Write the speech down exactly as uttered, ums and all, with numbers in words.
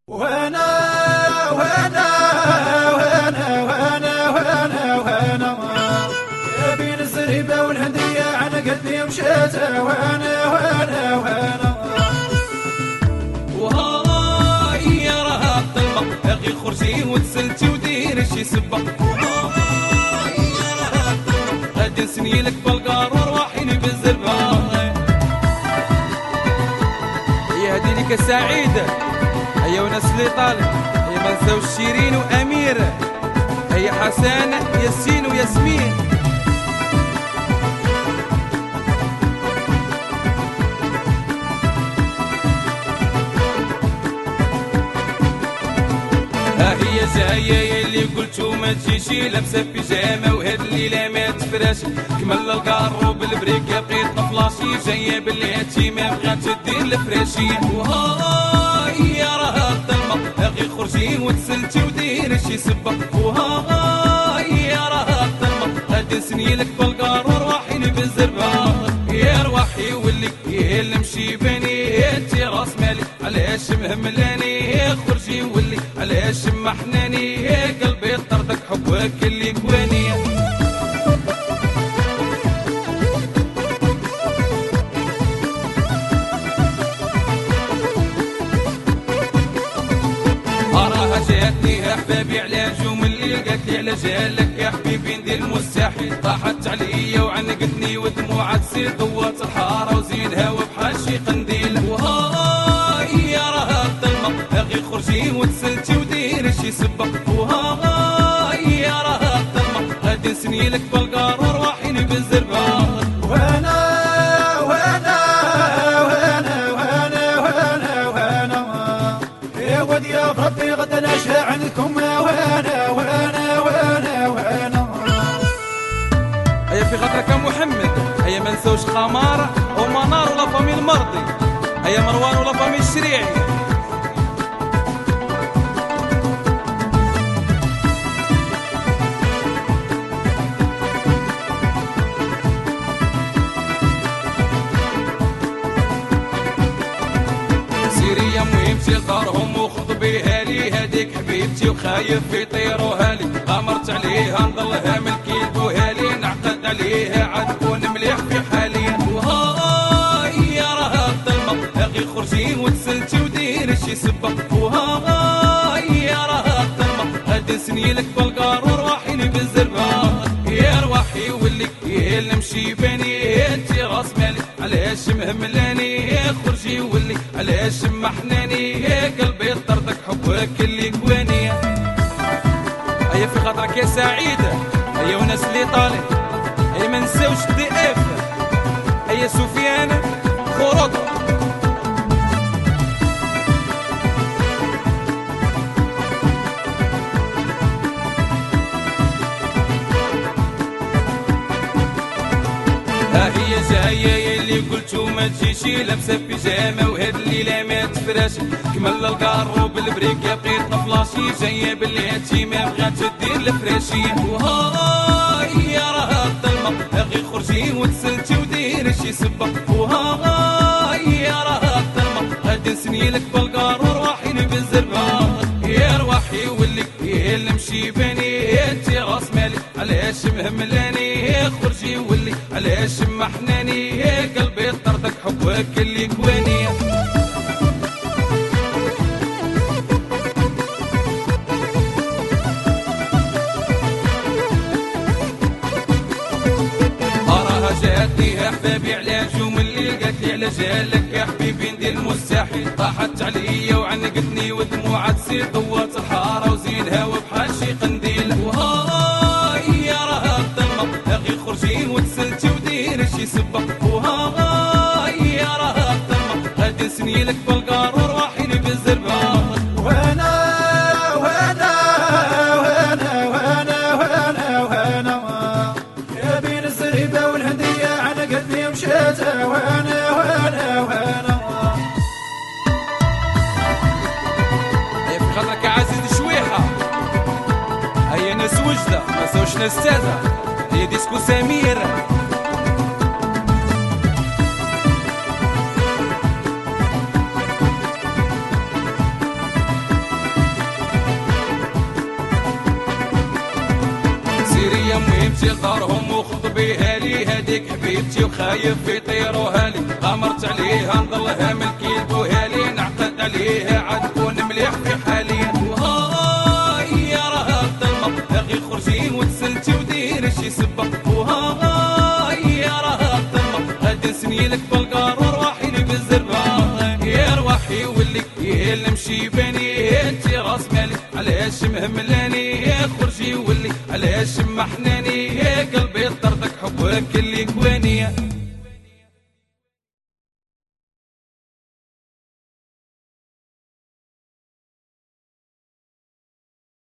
وانا وانا وانا وانا وانا وانا يا بين الزريبه والهنديه على قلبي مشيت وانا وانا وانا وهاي يا راه الظلمه باغي خرجي وتسلتي وديري شي سبه. وهاي يا راه الظلمه غادي نسنيلك بالقار وروحيني بالزربه. هي هادي ليك سعيده، هيا وناس اللي طالب، هيا ما نساوش شيرين وامير، هيا حسن ياسين وياسمين. ها هي جايه اللي قلتو ما تجيشي لابسه بيجامه وهاد الليله ما تفراش كمل القارو بالبريكه بقيت طفلاشي جايه باللي ما بغات دير الفراشيه. وهاي يا راه الظلمه باغي خرجي وتسلتي وديري شي سبه. وهاي يا راه الظلمه غادي نسنيلك بالقار وروحيني بالزربه. يا رواحي ولي يا اللي مشي باني انتي راس مالي علاش مهملاني خرجي ولي علاش محناني قلبي طردك حبك اللي كواني. اراها جاتني احبابي على جوم اللي قالت لي على جالك يا حبيبي ندير المستحيل طاحت عليا وعنقتني ودموعها تسيل ضوات الحاره وزينها وبحال شي قنديل. وهاي يا راه الظلمه باغي خرجي وتسلتي وديري شي سبه. وهاي يا راه الظلمه غادي نسنيلك بالقار وروحيني بالزربه. وانا وانا وانا وانا وانا وانا يا ود يا ربي غدا نشهى عنكم وانا وانا وانا وانا هيا في خاطرك محمد، هيا ما نساوش خمارة ومنار ولا فامي المرضي، هيا مروان ولا فامي الشريعي. سيري يا مهم امشي لدارهم وخطبيها لي هاديك حبيبتي وخايف يطيروها لي غمرت عليها نضلها ملكي بوها لي نعقد عليها عاد كون مليح في حالي. وهاي يا راه الظلمه باغي خرجي وتسلتي وديري شي سبه. وهاي يا راه الظلمه غادي نسنيلك بالقار وروحيني بالزربه. يا رواحي ولي يا اللي مشي باني انتي راس مالي علاش مهملاني خرجي ولي علاش محناني قلبي طردك حبك اللي كواني. هيا في خاطرك يا سعيده، هيا وناس اللي طالب، هيا ما نساوش دي اف، هيا سفيان خروط. ها هي جايه اللي قلتو ما تجيشي لابسه بيجامه وهاد الليله ما تفراش كمل القارو بالبريكه بقيت طفلاشي جايه باللي ما بغات دير الفراشيه. وهاي يا راه الظلمه باغي خرجي وتسلتي وديري شي سبه. وهاي يا راه الظلمه غادي نسنيلك بالقار وروحيني بالزربه. يا رواحي ولي يا اللي مشي باني انتي راس مالي علاش مهملاني خرجي ولي علاش محناني قلبي طردك حبك اللي كواني. اراها جاتني احبابي على جوم اللي قالت لي على جالك يا حبيبي ندير المستحيل طاحت عليا وعنقتني ودموعها تسيل ضوات الحاره وزينها وبحال شي قنديل. وهاي يا راه الظلمه باغي خرجي وتسلتي وديري شي سبه. وهاي يا راه الظلمه غادي نسنيلك بالقار وروحيني بالزربه. وانا وانا وانا وانا وانا وانا يا بين الزريبه والهنديه على قلبي مشيت وانا وانا وانا هيا في خاطرك يا عزيز شويحه، هيا ناس وجده ما ساوش ناس تازه، هيا ديسكو سمير. حبيبتي لدارهم وخطبيها لي هذيك حبيبتي وخايف يطيروها لي غمرت عليها نضلها ملكي لبوها لي نعقد عليها عاد كون مليح في حالي وهاي يا راه الظلمة اغي خرجي وتسلتي وديري شي سبة وهاي يا راه الظلمة غادي نسنيلك بالقار وروحي لي بالزربة يا روحي ولي يا المشي باني انت راس مالي علاش مهملاني يا خرجي ولي علاش محناني يا قلبي طردك حبك اللي